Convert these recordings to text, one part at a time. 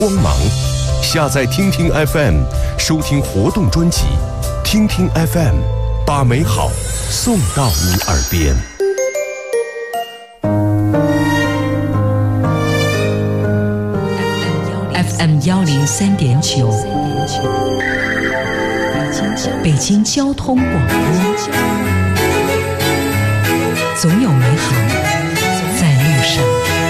光芒。下载听听 FM， 收听活动专辑。听听 FM， 把美好送到你耳边。 FM 103.9，北京交通广播，总有美好在路上。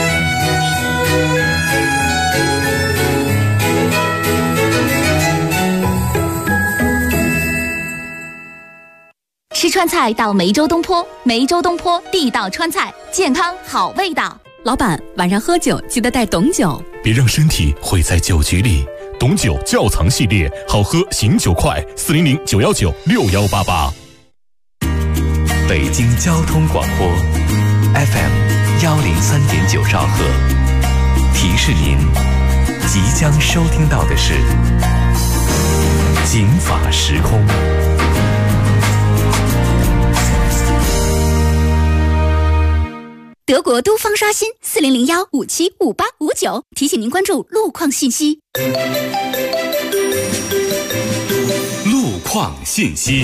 吃川菜到梅州东坡，梅州东坡地道川菜，健康好味道。 老板，晚上喝酒记得带董酒， 别让身体毁在酒局里。董酒窖藏系列，好喝醒酒快，400-919-6188。 北京交通广播 FM 103.9兆赫，提示您即将收听到的是警法时空。 德国都方刷新40015755859，提醒您关注路况信息。 路况信息。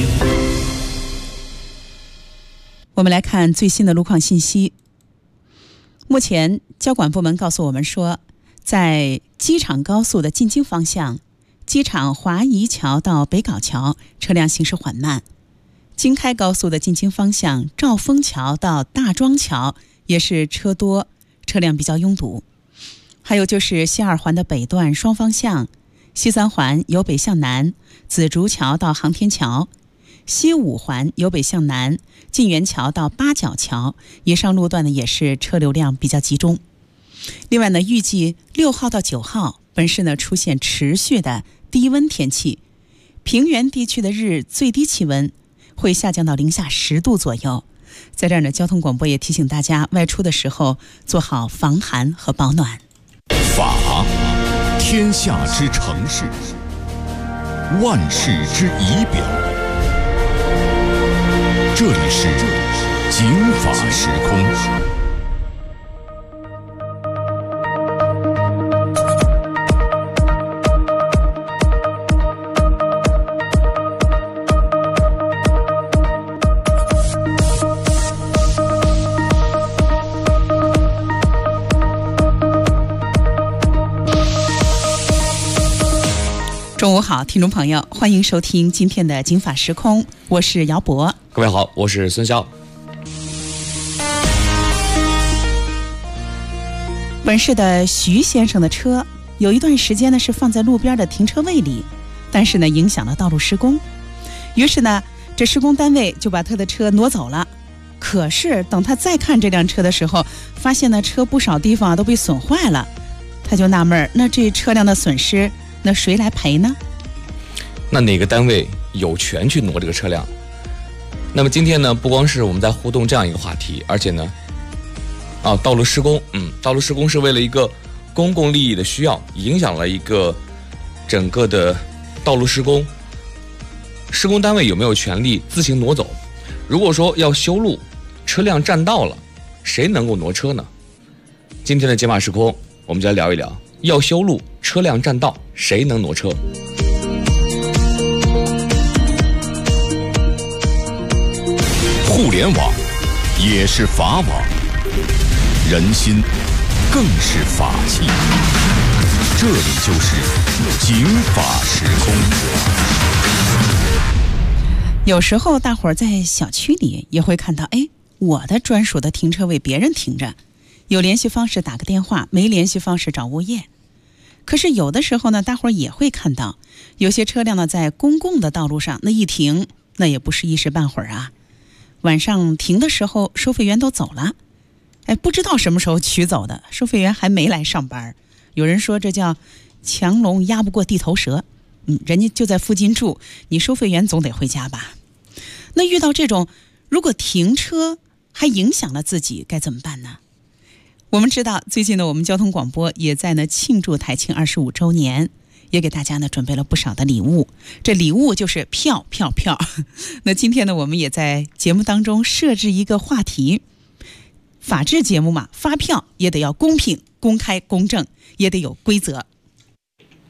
我们来看最新的路况信息。目前交管部门告诉我们说，在机场高速的进京方向，机场华谊桥到北碏桥车辆行驶缓慢；京开高速的进京方向，兆丰桥到大庄桥也是车多，车辆比较拥堵。还有就是西二环的北段双方向，西三环由北向南，紫竹桥到航天桥；西五环由北向南，晋源桥到八角桥，以上路段呢也是车流量比较集中。另外呢，预计6号到9号本市呢出现持续的低温天气，平原地区的日最低气温会下降到零下10度左右。在这儿呢，交通广播也提醒大家，外出的时候做好防寒和保暖。 法，天下之城市，万世之仪表。这里是警法时空。 中午好，听众朋友，欢迎收听今天的警法时空，我是姚博。 各位好，我是孙潇。 本市的徐先生的车有一段时间呢是放在路边的停车位里，但是呢影响了道路施工，于是呢这施工单位就把他的车挪走了。可是等他再看这辆车的时候，发现呢车不少地方都被损坏了，他就纳闷，那这车辆的损失那谁来赔呢？ 那哪个单位有权去挪这个车辆？那么今天呢，不光是我们在互动这样一个话题，而且呢，道路施工，道路施工是为了一个公共利益的需要，影响了一个整个的道路施工，施工单位有没有权利自行挪走？如果说要修路，车辆占道了，谁能够挪车呢？今天的警法时空，我们就来聊一聊，要修路，车辆占道，谁能挪车？ 互联网也是法网，人心更是法器。这里就是警法时空。 有时候大伙儿在小区里也会看到，我的专属的停车位别人停着，有联系方式打个电话，没联系方式找物业。可是有的时候呢，大伙儿也会看到有些车辆呢在公共的道路上那一停，那也不是一时半会儿啊。晚上停的时候收费员都走了，不知道什么时候取走的，收费员还没来上班。有人说这叫强龙压不过地头蛇，人家就在附近住，你收费员总得回家吧。那遇到这种如果停车还影响了自己该怎么办呢？我们知道最近呢，我们交通广播也在呢庆祝台庆25周年，也给大家呢准备了不少的礼物，这礼物就是票。那今天呢，我们也在节目当中设置一个话题，法治节目嘛，发票也得要公平、公开、公正，也得有规则。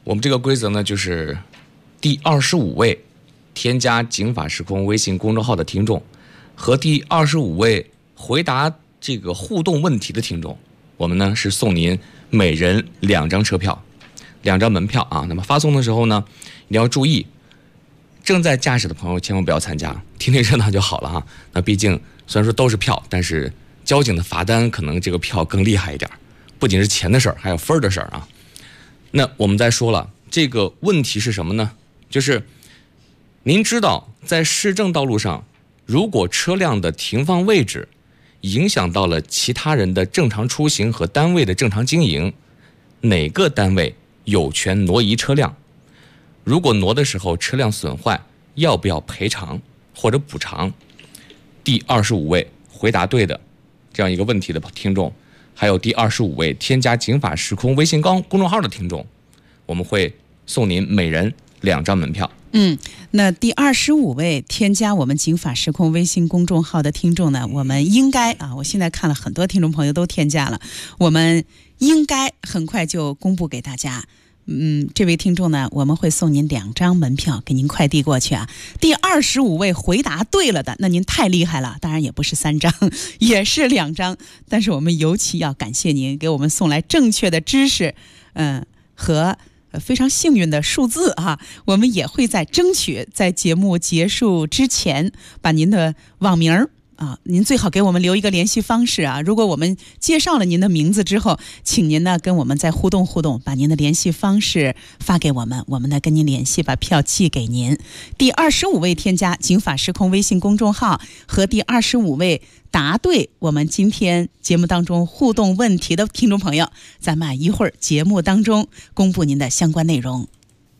我们这个规则呢，就是第25位添加警法时空微信公众号的听众和第25位回答这个互动问题的听众，我们呢是送您每人2张车票，2张门票啊。那么发送的时候呢，你要注意，正在驾驶的朋友千万不要参加，听听热闹就好了哈。那毕竟虽然说都是票，但是交警的罚单可能这个票更厉害一点，不仅是钱的事儿，还有分的事儿啊。那我们再说了，这个问题是什么呢？就是您知道，在市政道路上，如果车辆的停放位置影响到了其他人的正常出行和单位的正常经营，哪个单位有权挪移车辆？如果挪的时候车辆损坏，要不要赔偿或者补偿？第25位回答对的这样一个问题的听众，还有第25位添加警法时空微信公众号的听众，我们会送您每人2张门票。 那第25位添加我们警法时空微信公众号的听众呢，我们应该我现在看了很多听众朋友都添加了，我们应该很快就公布给大家。这位听众呢，我们会送您2张门票给您快递过去啊。第25位回答对了的，那您太厉害了，当然也不是3张，也是2张，但是我们尤其要感谢您给我们送来正确的知识，和非常幸运的数字啊。我们也会争取在节目结束之前把您的网名您最好给我们留一个联系方式啊。如果我们介绍了您的名字之后，请您呢跟我们再互动互动，把您的联系方式发给我们，我们呢跟您联系，把票寄给您。第25位添加警法时空微信公众号和第25位答对我们今天节目当中互动问题的听众朋友，咱们一会儿节目当中公布您的相关内容。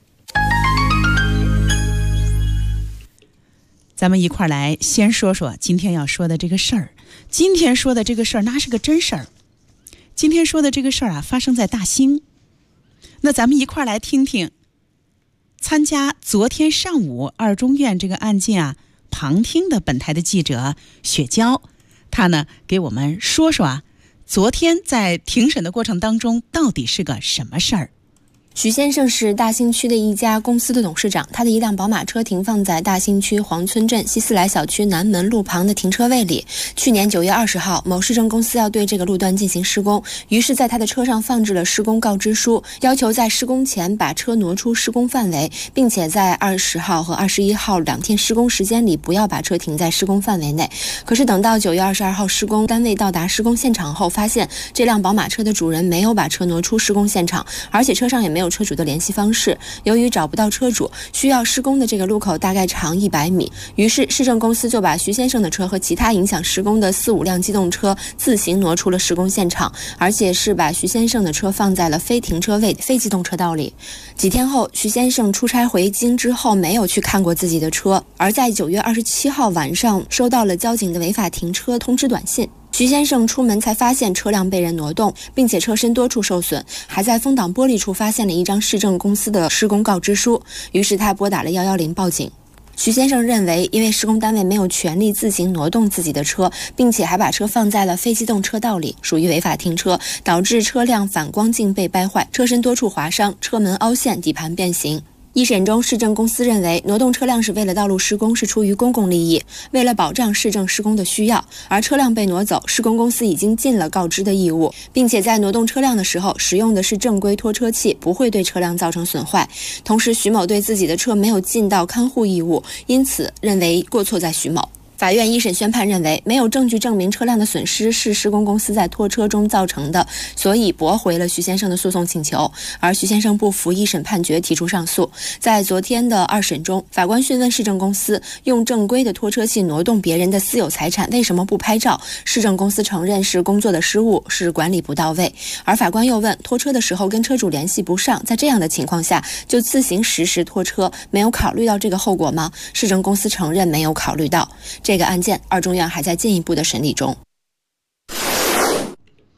咱们一块儿来先说说今天要说的这个事儿。今天说的这个事儿那是个真事儿。今天说的这个事儿发生在大兴。那咱们一块儿来听听参加昨天上午二中院这个案件旁听的本台的记者雪娇，她呢给我们说说昨天在庭审的过程当中到底是个什么事儿。 许先生是大兴区的一家公司的董事长，他的一辆宝马车停放在大兴区黄村镇西四来小区南门路旁的停车位里。去年9月20号，某市政公司要对这个路段进行施工，于是在他的车上放置了施工告知书，要求在施工前把车挪出施工范围，并且在20号和21号2天施工时间里不要把车停在施工范围内。可是等到9月22号施工单位到达施工现场后，发现这辆宝马车的主人没有把车挪出施工现场，而且车上也没有车主的联系方式。由于找不到车主，需要施工的这个路口大概长100米，于是市政公司就把徐先生的车和其他影响施工的4、5辆机动车自行挪出了施工现场，而且是把徐先生的车放在了非停车位非机动车道里。几天后，徐先生出差回京之后没有去看过自己的车，而在9月27号晚上收到了交警的违法停车通知短信。徐先生出门才发现车辆被人挪动，并且车身多处受损，还在风挡玻璃处发现了一张市政公司的施工告知书，于是他拨打了110报警。徐先生认为，因为施工单位没有权利自行挪动自己的车，并且还把车放在了非机动车道里，属于违法停车，导致车辆反光镜被掰坏，车身多处划伤，车门凹陷，底盘变形。一审中，市政公司认为挪动车辆是为了道路施工，是出于公共利益，为了保障市政施工的需要，而车辆被挪走，施工公司已经尽了告知的义务，并且在挪动车辆的时候使用的是正规拖车器，不会对车辆造成损坏。同时，徐某对自己的车没有尽到看护义务，因此认为过错在徐某。法院一审宣判认为，没有证据证明车辆的损失是施工公司在拖车中造成的，所以驳回了徐先生的诉讼请求。而徐先生不服一审判决，提出上诉。在昨天的二审中，法官讯问市政公司用正规的拖车器挪动别人的私有财产，为什么不拍照？市政公司承认是工作的失误，是管理不到位。而法官又问，拖车的时候跟车主联系不上，在这样的情况下就自行实施拖车，没有考虑到这个后果吗？市政公司承认没有考虑到。这个案件二中院还在进一步的审理中。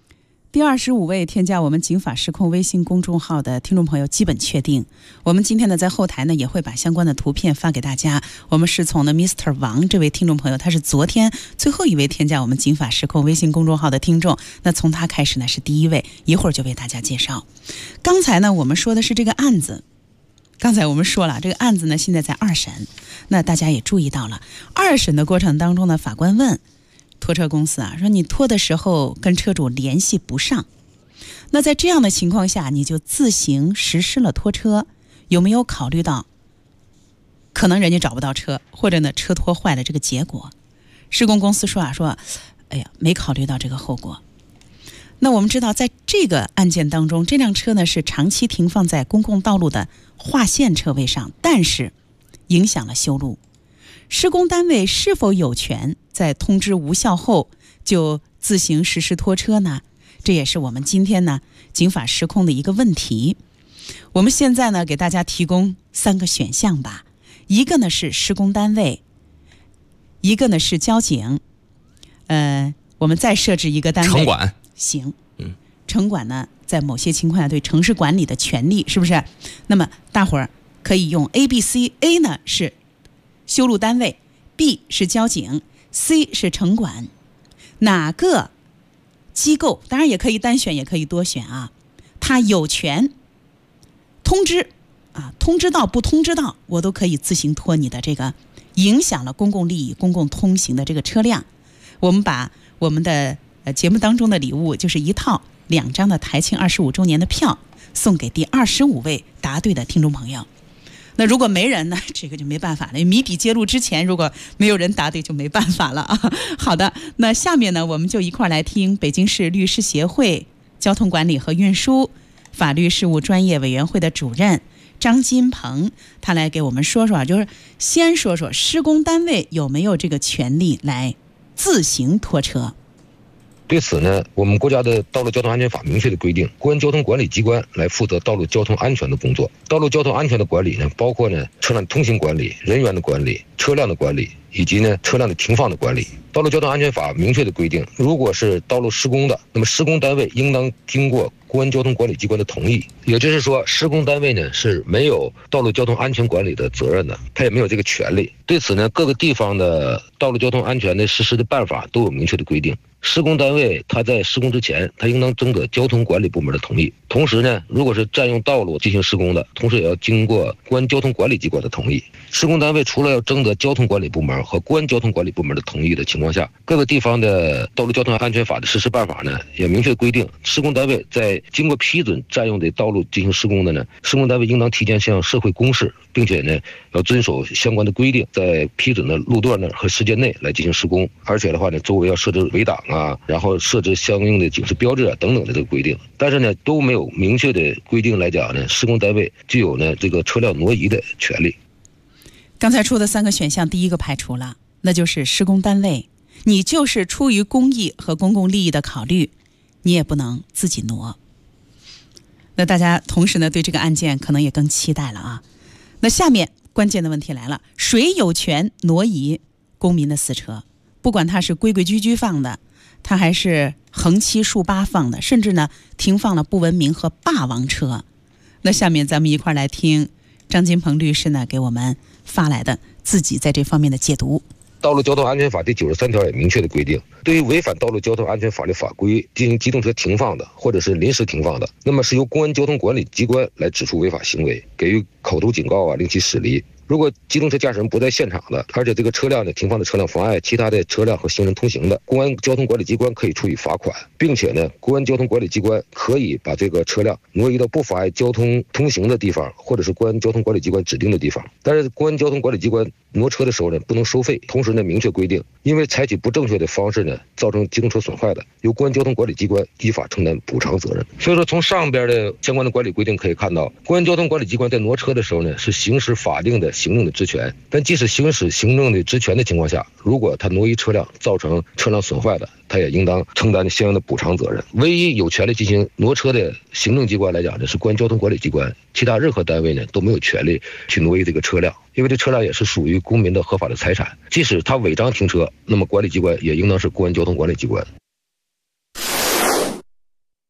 第25位添加我们警法实控微信公众号的听众朋友基本确定。我们今天呢在后台呢也会把相关的图片发给大家。我们是从呢 Mr. 王这位听众朋友，他是昨天最后一位添加我们警法实控微信公众号的听众，那从他开始呢是第一位，一会儿就为大家介绍。刚才呢我们说的是这个案子，刚才我们说了这个案子呢现在在二审，那大家也注意到了，二审的过程当中呢，法官问拖车公司啊，说你拖的时候跟车主联系不上，那在这样的情况下你就自行实施了拖车，有没有考虑到可能人家找不到车，或者呢车拖坏了这个结果？施工公司说哎呀没考虑到这个后果。那我们知道在这个案件当中，这辆车呢是长期停放在公共道路的划线车位上，但是影响了修路。施工单位是否有权在通知无效后就自行实施拖车呢？这也是我们今天呢警法实控的一个问题。我们现在呢给大家提供3个选项吧，一个呢是施工单位，一个呢是交警，我们再设置一个单位， 城管。 行，城管呢在某些情况下对城市管理的权利，是不是？那么大伙儿可以用 A、B、C。A 呢是修路单位， B 是交警， C 是城管。哪个机构，当然也可以单选也可以多选啊，他有权通知啊，通知到不通知到我都可以自行拖你的这个影响了公共利益公共通行的这个车辆。我们把我们的节目当中的礼物，就是一套2张的台庆25周年的票送给第25位答对的听众朋友。那如果没人呢，这个就没办法了。谜底揭露之前，如果没有人答对，就没办法了啊。好的，那下面呢，我们就一块来听北京市律师协会交通管理和运输法律事务专业委员会的主任张金鹏，他来给我们说说，就是先说说施工单位有没有这个权利来自行拖车。 对此呢，我们国家的道路交通安全法明确的规定，公安交通管理机关来负责道路交通安全的工作。道路交通安全的管理呢，包括呢车辆通行管理、人员的管理、车辆的管理，以及呢车辆的停放的管理。道路交通安全法明确的规定，如果是道路施工的，那么施工单位应当经过公安交通管理机关的同意。也就是说，施工单位呢是没有道路交通安全管理的责任的，他也没有这个权利。对此呢，各个地方的道路交通安全的实施的办法都有明确的规定。施工单位他在施工之前，他应当征得交通管理部门的同意。同时呢，如果是占用道路进行施工的，同时也要经过公安交通管理机关的同意。施工单位除了要征得交通管理部门和公安交通管理部门的同意的情况下，各个地方的道路交通安全法的实施办法呢，也明确规定，施工单位在经过批准占用的道路进行施工的呢，施工单位应当提前向社会公示，并且呢要遵守相关的规定，在批准的路段呢和时间内来进行施工。而且的话呢，周围要设置围挡啊，然后设置相应的警示标志啊等等的这个规定。但是呢，都没有明确的规定来讲呢，施工单位具有呢这个车辆挪移的权利。 刚才出的3个选项，第一个排除了，那就是施工单位，你就是出于公益和公共利益的考虑，你也不能自己挪。那大家同时呢对这个案件可能也更期待了啊。那下面关键的问题来了，谁有权挪移公民的私车？不管他是规规矩矩放的，他还是横七竖八放的，甚至呢停放了不文明和霸王车。那下面咱们一块来听张金鹏律师呢给我们发来的自己在这方面的解读。 道路交通安全法第93条也明确的规定，对于违反道路交通安全法律法规进行机动车停放的，或者是临时停放的，那么是由公安交通管理机关来指出违法行为，给予口头警告啊，令其驶离。如果机动车驾驶人不在现场的，而且这个车辆呢停放的车辆妨碍其他的车辆和行人通行的，公安交通管理机关可以处以罚款，并且呢，公安交通管理机关可以把这个车辆挪移到不妨碍交通通行的地方，或者是公安交通管理机关指定的地方。但是公安交通管理机关挪车的时候呢，不能收费。同时呢，明确规定，因为采取不正确的方式呢，造成机动车损坏的，由公安交通管理机关依法承担补偿责任。所以说，从上边的相关的管理规定可以看到，公安交通管理机关在挪车的时候呢，是行使法定的行政的职权。但即使行使行政的职权的情况下，如果他挪移车辆造成车辆损坏的，他也应当承担相应的补偿责任。唯一有权利进行挪车的行政机关来讲呢，是公安交通管理机关，其他任何单位呢都没有权利去挪移这个车辆，因为这车辆也是属于公民的合法的财产。即使他违章停车，那么管理机关也应当是公安交通管理机关。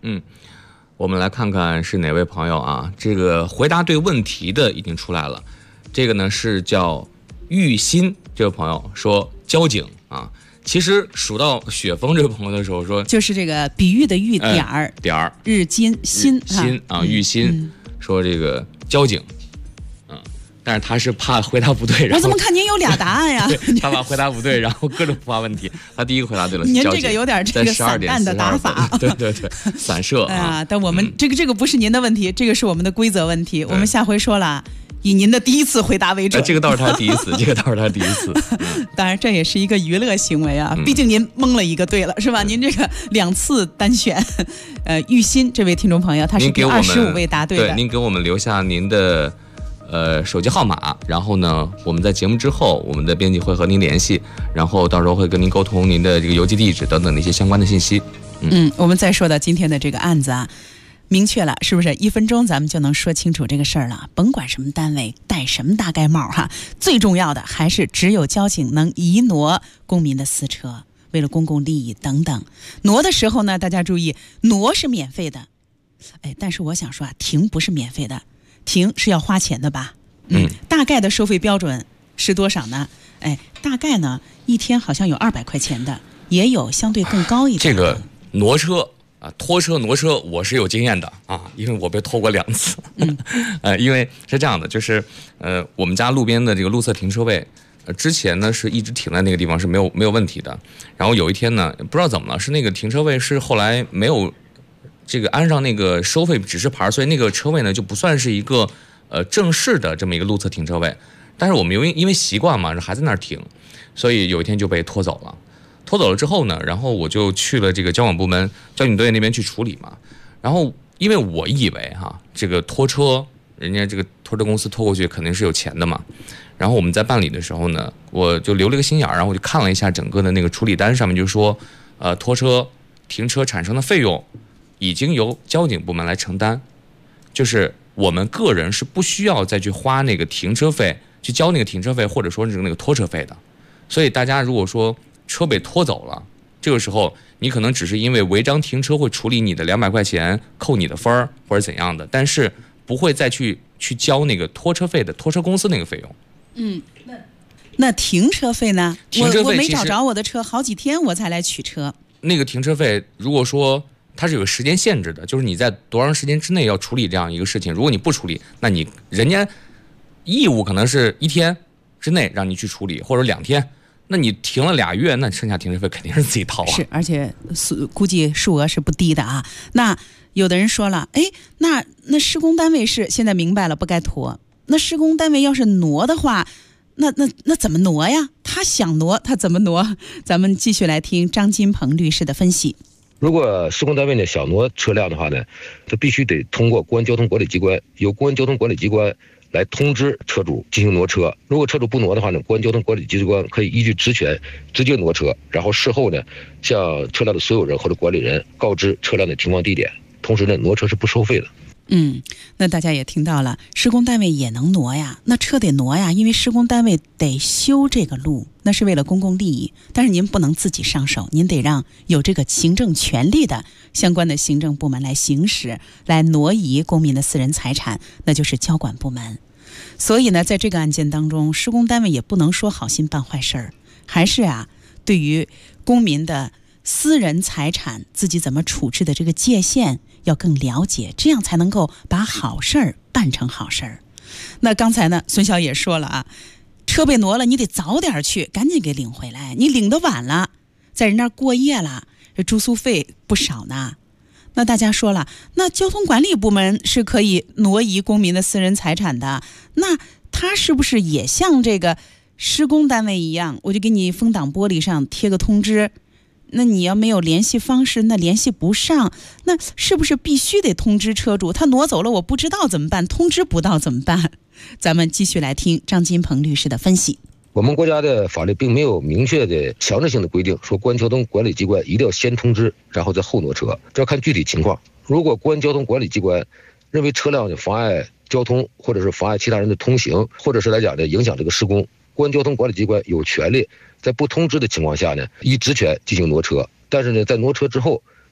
我们来看看是哪位朋友啊？这个回答对问题的已经出来了。这个呢是叫玉鑫这位朋友说交警啊。其实数到雪峰这位朋友的时候说， 就是这个比喻的喻点儿日金心啊，玉鑫说这个交警。但是他是怕回答不对， 我怎么看您有俩答案呀？ 他怕回答不对，然后各种发问题。他第一个回答对了， 您这个有点这个散弹的打法， 对，散射啊。 但我们这个不是您的问题，这个是我们的规则问题。我们下回说了，以您的第一次回答为准。 这个倒是他第一次， 当然这也是一个娱乐行为啊，毕竟您蒙了一个对了，是吧？您这个2次单选，玉鑫这位听众朋友，他是第25位答对的。 对，您给我们留下您的。手机号码，然后呢，我们在节目之后，我们的编辑会和您联系，然后到时候会跟您沟通您的这个邮寄地址等等的一些相关的信息。 我们再说到今天的这个案子啊，明确了，是不是1分钟咱们就能说清楚这个事儿了？甭管什么单位，戴什么大盖帽哈，最重要的还是只有交警能移挪公民的私车，为了公共利益等等。挪的时候呢，大家注意，挪是免费的，但是我想说啊，停不是免费的。停是要花钱的吧？大概的收费标准是多少呢？大概呢1天好像有200块钱的，也有相对更高一点的。 这个挪车啊，拖车挪车，我是有经验的啊，因为我被拖过2次。因为是这样的，就是我们家路边的这个路侧停车位，之前呢是一直停在那个地方是没有问题的。然后有一天呢，不知道怎么了，是那个停车位是后来没有。这个安上那个收费指示牌，所以那个车位呢就不算是一个正式的这么一个路侧停车位。但是我们因为习惯嘛，还在那儿停，所以有一天就被拖走了。拖走了之后呢，然后我就去了这个交管部门交警队那边去处理嘛。然后因为我以为这个拖车，人家这个拖车公司拖过去肯定是有钱的嘛。然后我们在办理的时候呢，我就留了个心眼，然后我就看了一下整个的那个处理单，上面就说拖车停车产生的费用已经由交警部门来承担，就是我们个人是不需要再去花那个停车费，去交那个停车费，或者说是那个拖车费的。所以大家如果说车被拖走了，这个时候你可能只是因为违章停车会处理你的200块钱，扣你的分儿或者怎样的，但是不会再去交那个拖车费的拖车公司那个费用。 那停车费呢？ 停车费我没找着我的车，好几天我才来取车。 那个停车费，如果说它是有个时间限制的，就是你在多长时间之内要处理这样一个事情。如果你不处理，那人家义务可能是1天之内让你去处理，或者2天。那你停了2月，那剩下停车费肯定是自己掏啊。 是，而且估计数额是不低的啊。那有的人说了，那施工单位是现在明白了不该拖。那施工单位要是挪的话，那怎么挪呀？他想挪，他怎么挪？咱们继续来听张金鹏律师的分析。 如果施工单位呢想挪车辆的话呢，它必须得通过公安交通管理机关，由公安交通管理机关来通知车主进行挪车。如果车主不挪的话呢，公安交通管理机关可以依据职权直接挪车，然后事后呢向车辆的所有人或者管理人告知车辆的停放地点。同时呢，挪车是不收费的。 那大家也听到了，施工单位也能挪呀，那车得挪呀，因为施工单位得修这个路，那是为了公共利益。但是您不能自己上手，您得让有这个行政权力的相关的行政部门来行使，来挪移公民的私人财产，那就是交管部门。所以呢，在这个案件当中，施工单位也不能说好心办坏事儿，还是对于公民的私人财产自己怎么处置的这个界限要更了解，这样才能够把好事儿办成好事儿。那刚才呢，孙晓也说了车被挪了，你得早点去，赶紧给领回来。你领得晚了，在人那儿过夜了，这住宿费不少呢。那大家说了，那交通管理部门是可以挪移公民的私人财产的，那他是不是也像这个施工单位一样，我就给你风挡玻璃上贴个通知？那你要没有联系方式，那联系不上，那是不是必须得通知车主？他挪走了，我不知道怎么办？通知不到怎么办？咱们继续来听张金鹏律师的分析。 我们国家的法律并没有明确的强制性的规定，说公安交通管理机关一定要先通知，然后再后挪车，这要看具体情况。如果公安交通管理机关认为车辆妨碍交通，或者是妨碍其他人的通行，或者是来讲的影响这个施工，公安交通管理机关有权利在不通知的情况下呢，依职权进行挪车。但是呢，在挪车之后，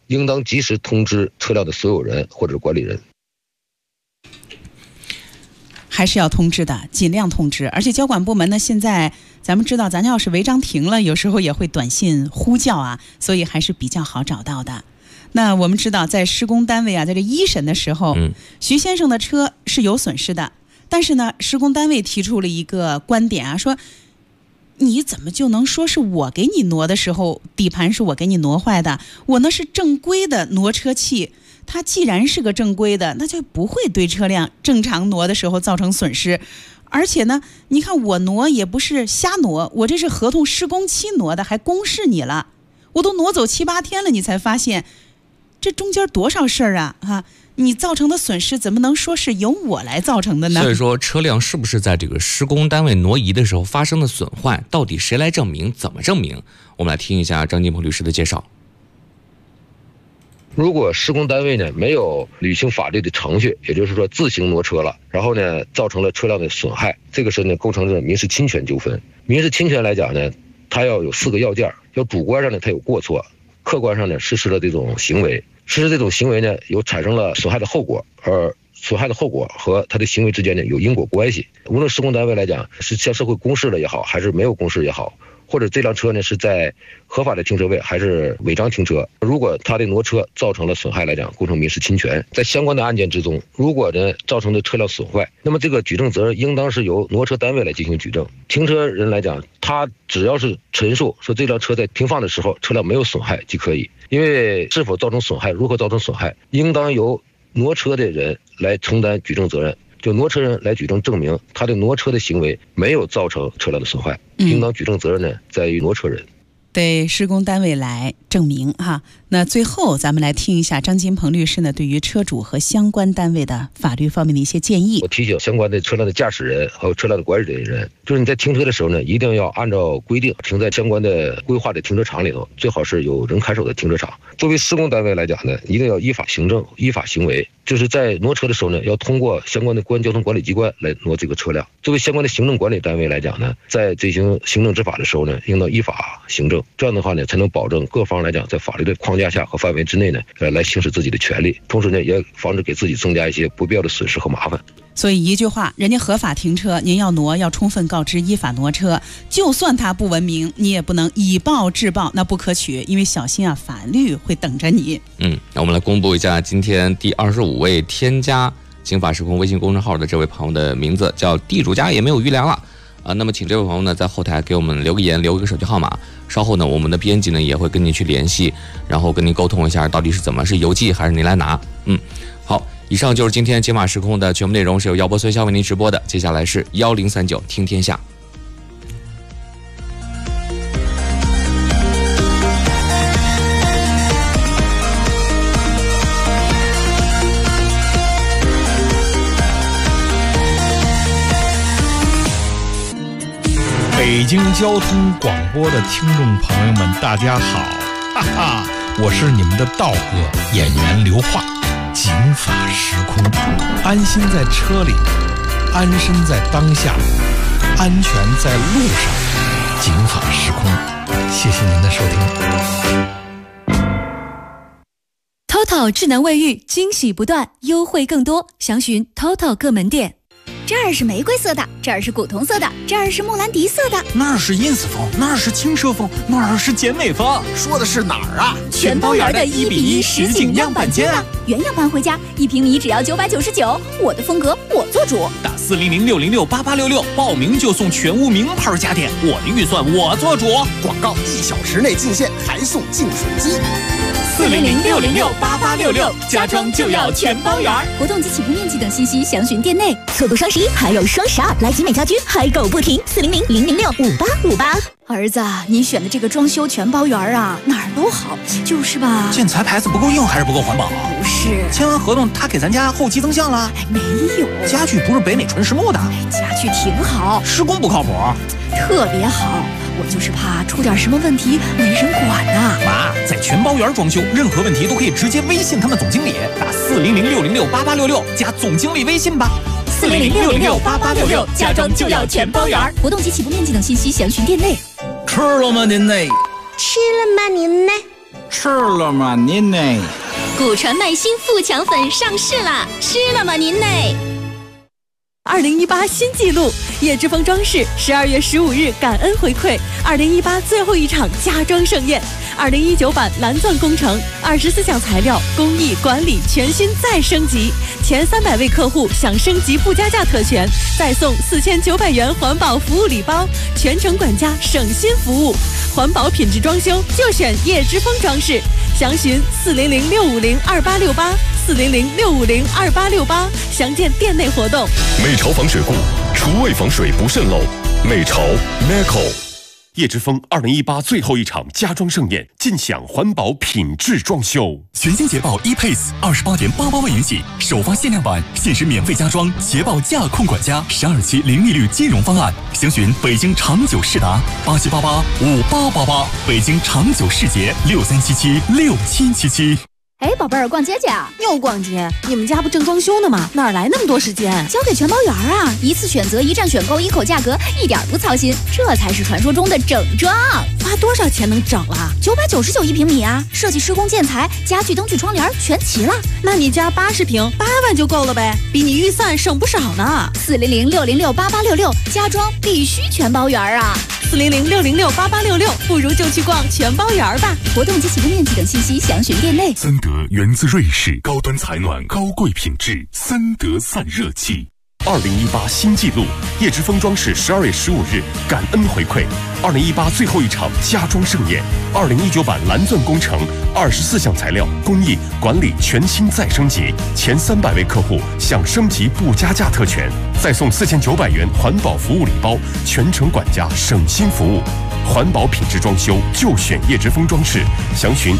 应当及时通知车辆的所有人或者管理人。 还是要通知的，尽量通知。而且交管部门呢，现在咱们知道，咱要是违章停了，有时候也会短信呼叫啊，所以还是比较好找到的。那我们知道，在施工单位啊，在这一审的时候，徐先生的车是有损失的，但是呢，施工单位提出了一个观点啊，说你怎么就能说是我给你挪的时候底盘是我给你挪坏的？我那是正规的挪车器。它既然是个正规的，那就不会对车辆正常挪的时候造成损失。而且呢，你看我挪也不是瞎挪，我这是合同施工期挪的，还公示你了，我都挪走7-8天了，你才发现这中间多少事儿啊！哈，你造成的损失怎么能说是由我来造成的呢？ 所以说，车辆是不是在这个施工单位挪移的时候发生的损坏，到底谁来证明？怎么证明？我们来听一下张金鹏律师的介绍。 如果施工单位呢没有履行法律的程序，也就是说自行挪车了，然后呢造成了车辆的损害，这个是呢构成了民事侵权纠纷。民事侵权来讲呢，它要有4个要件，要主观上呢它有过错，客观上呢实施了这种行为，实施这种行为呢有产生了损害的后果，而损害的后果和他的行为之间呢有因果关系。无论施工单位来讲是向社会公示了也好，还是没有公示也好，或者这辆车呢是在合法的停车位还是违章停车，如果他的挪车造成了损害来讲，构成民事侵权。在相关的案件之中，如果呢造成的车辆损坏，那么这个举证责任应当是由挪车单位来进行举证。停车人来讲，他只要是陈述说这辆车在停放的时候车辆没有损害即可以，因为是否造成损害，如何造成损害，应当由挪车的人来承担举证责任。就挪车人来举证证明他的挪车的行为没有造成车辆的损坏，应当举证责任呢在于挪车人， 对施工单位来证明哈。那最后咱们来听一下张金鹏律师呢对于车主和相关单位的法律方面的一些建议。 我提醒相关的车辆的驾驶人和车辆的管理人，就是你在停车的时候呢，一定要按照规定停在相关的规划的停车场里头，最好是有人看守的停车场。作为施工单位来讲呢，一定要依法行政、依法行为，就是在挪车的时候呢，要通过相关的公安交通管理机关来挪这个车辆。作为相关的行政管理单位来讲呢，在进行行政执法的时候呢，应当依法行政，这样的话呢，才能保证各方来讲在法律的框架下和范围之内呢，来行使自己的权利，同时呢，也防止给自己增加一些不必要的损失和麻烦。 所以一句话，人家合法停车，您要挪要充分告知，依法挪车。就算他不文明，你也不能以暴制暴，那不可取，因为小心啊，法律会等着你。 那我们来公布一下今天第25位添加警法时空微信公众号的这位朋友的名字，叫地主家也没有余粮了。那么请这位朋友呢在后台给我们留个言，留一个手机号码，稍后呢我们的编辑呢也会跟您去联系，然后跟您沟通一下到底是怎么，是邮寄还是您来拿。好，以上就是今天警法时空的全部内容，是由姚波孙潇为您直播的。接下来是1039听天下。 北京交通广播的听众朋友们，大家好，哈哈，我是你们的道哥演员刘化。警法时空，安心在车里，安身在当下，安全在路上。警法时空，谢谢您的收听。 TOTO 智能卫浴，惊喜不断，优惠更多，详询 TOTO 各门店。 这儿是玫瑰色的，这儿是古铜色的，这儿是莫兰迪色的， 那儿是 ins 风，那儿是轻奢风，那儿是简美风，说的是哪儿啊？ 全包圆的1:1实景样板间啊！原样搬回家，1平米只要999，我的风格我做主。 打400-606-8866报名就送全屋名牌家电，我的预算我做主。 广告1小时内进线，还送净水机。 400-606-8866，家装就要全包圆。活动及起步面积等信息详询店内。错过双11，还有双12，来集美家居嗨购不停，400-006-5858。儿子，你选的这个装修全包圆啊，哪儿都好，就是吧？ 建材牌子不够硬还是不够环保？ 不是， 签完合同他给咱家后期增项了？ 没有， 家具不是北美纯实木的。 家具挺好， 施工不靠谱， 特别好。我就是怕出点什么问题没人管呐。 妈，在全包圆装修，任何问题都可以直接微信他们总经理，打400-606-8866加总经理微信吧。 400-606-8866，家装就要全包圆。活动及起步面积等信息详询店内。 吃了吗您呢？ 吃了吗您呢？ 吃了吗您呢？ 古传麦新富强粉上市了，吃了吗您呢 ？2018新纪录，叶之峰装饰12月15日感恩回馈2018最后一场家装盛宴，2019版蓝钻工程24项材料工艺管理全新再升级，前300位客户享升级不加价特权，再送4900元环保服务礼包，全程管家省心服务，环保品质装修就选叶之峰装饰，详询400-650-2868，400-650-2868，详见店内活动。 美潮防水固，厨卫防水不渗漏。美潮 Meco。叶之峰2018最后一场家装盛宴，尽享环保品质装修。 全新捷豹 ePace28.88万元起，首发限量版，限时免费加装，捷豹驾控管家12期零利率金融方案，详询北京长久世达87885888，北京长久世捷63776777。 哎，宝贝儿，逛街去啊？ 又逛街？你们家不正装修呢吗？哪来那么多时间？ 交给全包园啊！一次选择，一站选购，一口价格，一点不操心，这才是传说中的整装。 花多少钱能整啊 ？999一平米啊！设计、施工、建材、家具、灯具、窗帘全齐了。 那你家80平，8万就够了呗，比你预算省不少呢。 400-606-8866，家装必须全包园啊 ！400-606-8866，不如就去逛全包园吧。 活动及起步面积等信息详询店内。 森德源自瑞士，高端采暖，高贵品质，森德散热器。2018新纪录，叶之峰装饰12月15日感恩回馈2018最后一场家装盛宴，2019版蓝钻工程24项材料工艺管理全新再升级，前300位客户享升级不加价特权，再送4900元环保服务礼包，全程管家省心服务，环保品质装修就选叶之峰装饰，详询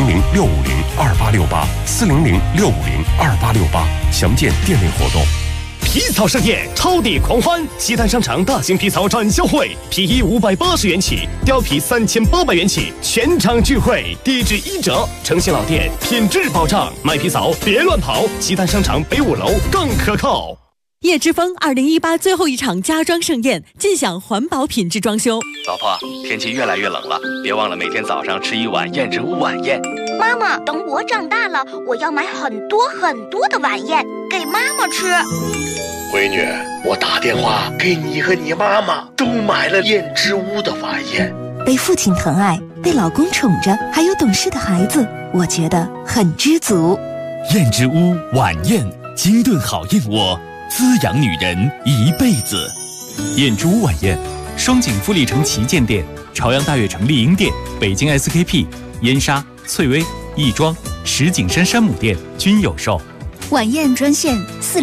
400-650-2868，400-650-2868，详见店内活动。 皮草盛宴，超抵狂欢！西单商场大型皮草展销会，皮衣580元起，貂皮3800元起，全场聚会，低至1折，诚信老店，品质保障，买皮草别乱跑，西单商场北5楼更可靠。 叶之峰2018最后一场家装盛宴，尽享环保品质装修。 老婆，天气越来越冷了，别忘了每天早上吃一碗燕之屋晚宴。 妈妈，等我长大了，我要买很多很多的晚宴给妈妈吃。 闺女，我打电话给你和你妈妈都买了燕之屋的晚宴。 被父亲疼爱，被老公宠着，还有懂事的孩子，我觉得很知足。 燕之屋晚宴，精炖好燕窝，滋养女人一辈子。燕之屋晚宴，双井富力城旗舰店、朝阳大悦城丽婴店、北京 SKP、燕莎、翠微、亦庄、石景山山姆店均有售。 晚宴专线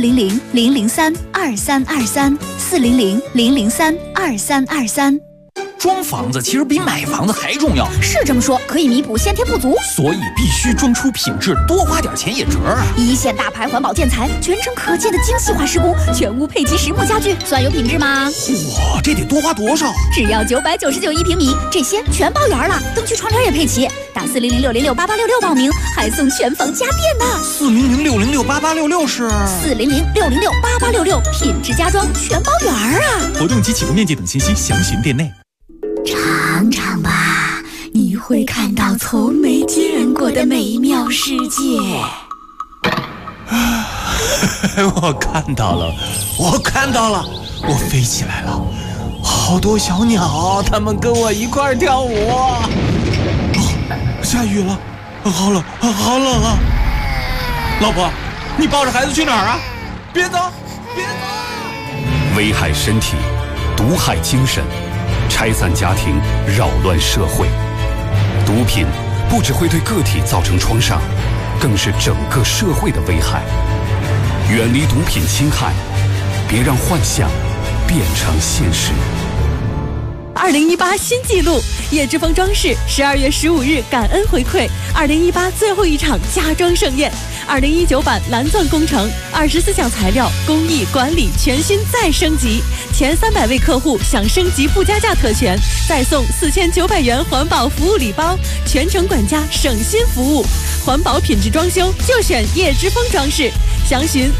400-003-2323，400-003-2323。 装房子其实比买房子还重要， 是这么说，可以弥补先天不足， 所以必须装出品质，多花点钱也值啊！ 一线大牌环保建材，全程可见的精细化施工，全屋配齐实木家具，算有品质吗？ 哇，这得多花多少？ 只要999一平米，这些全包圆了，灯具窗帘也配齐。打400-606-8866报名，还送全房家电呢。 400-606-8866是 400-606-8866，品质家装全包圆啊！ 活动及起步面积等信息详询店内。 尝尝吧，你会看到从没见过的美妙世界。 我看到了，我飞起来了，好多小鸟，它们跟我一块儿跳舞。下雨了，好冷啊！老婆，你抱着孩子去哪儿啊？别走！ 危害身体，毒害精神，拆散家庭，扰乱社会。毒品不只会对个体造成创伤，更是整个社会的危害。远离毒品侵害，别让幻想变成现实。 2018新纪录，叶之峰装饰12月15日感恩回馈2018最后一场家装盛宴，2019版蓝钻工程24项材料工艺管理全新再升级，前300位客户享升级不加价特权，再送4900元环保服务礼包，全程管家省心服务，环保品质装修就选叶之峰装饰，详询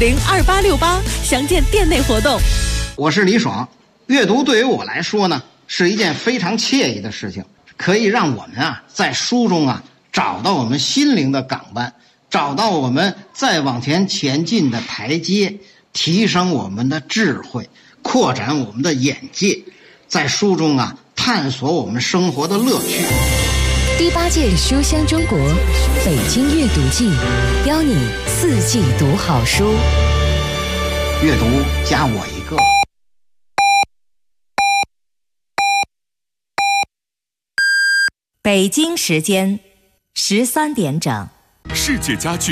400-650-2868，400-650-2868，详见店内活动。 我是李爽，阅读对于我来说呢， 是一件非常惬意的事情，可以让我们在书中找到我们心灵的港湾，找到我们再往前进的台阶，提升我们的智慧，扩展我们的眼界，在书中探索我们生活的乐趣。 第8届书香中国北京阅读季，邀你4季读好书， 阅读加我一个。 北京时间13点整， 世界家具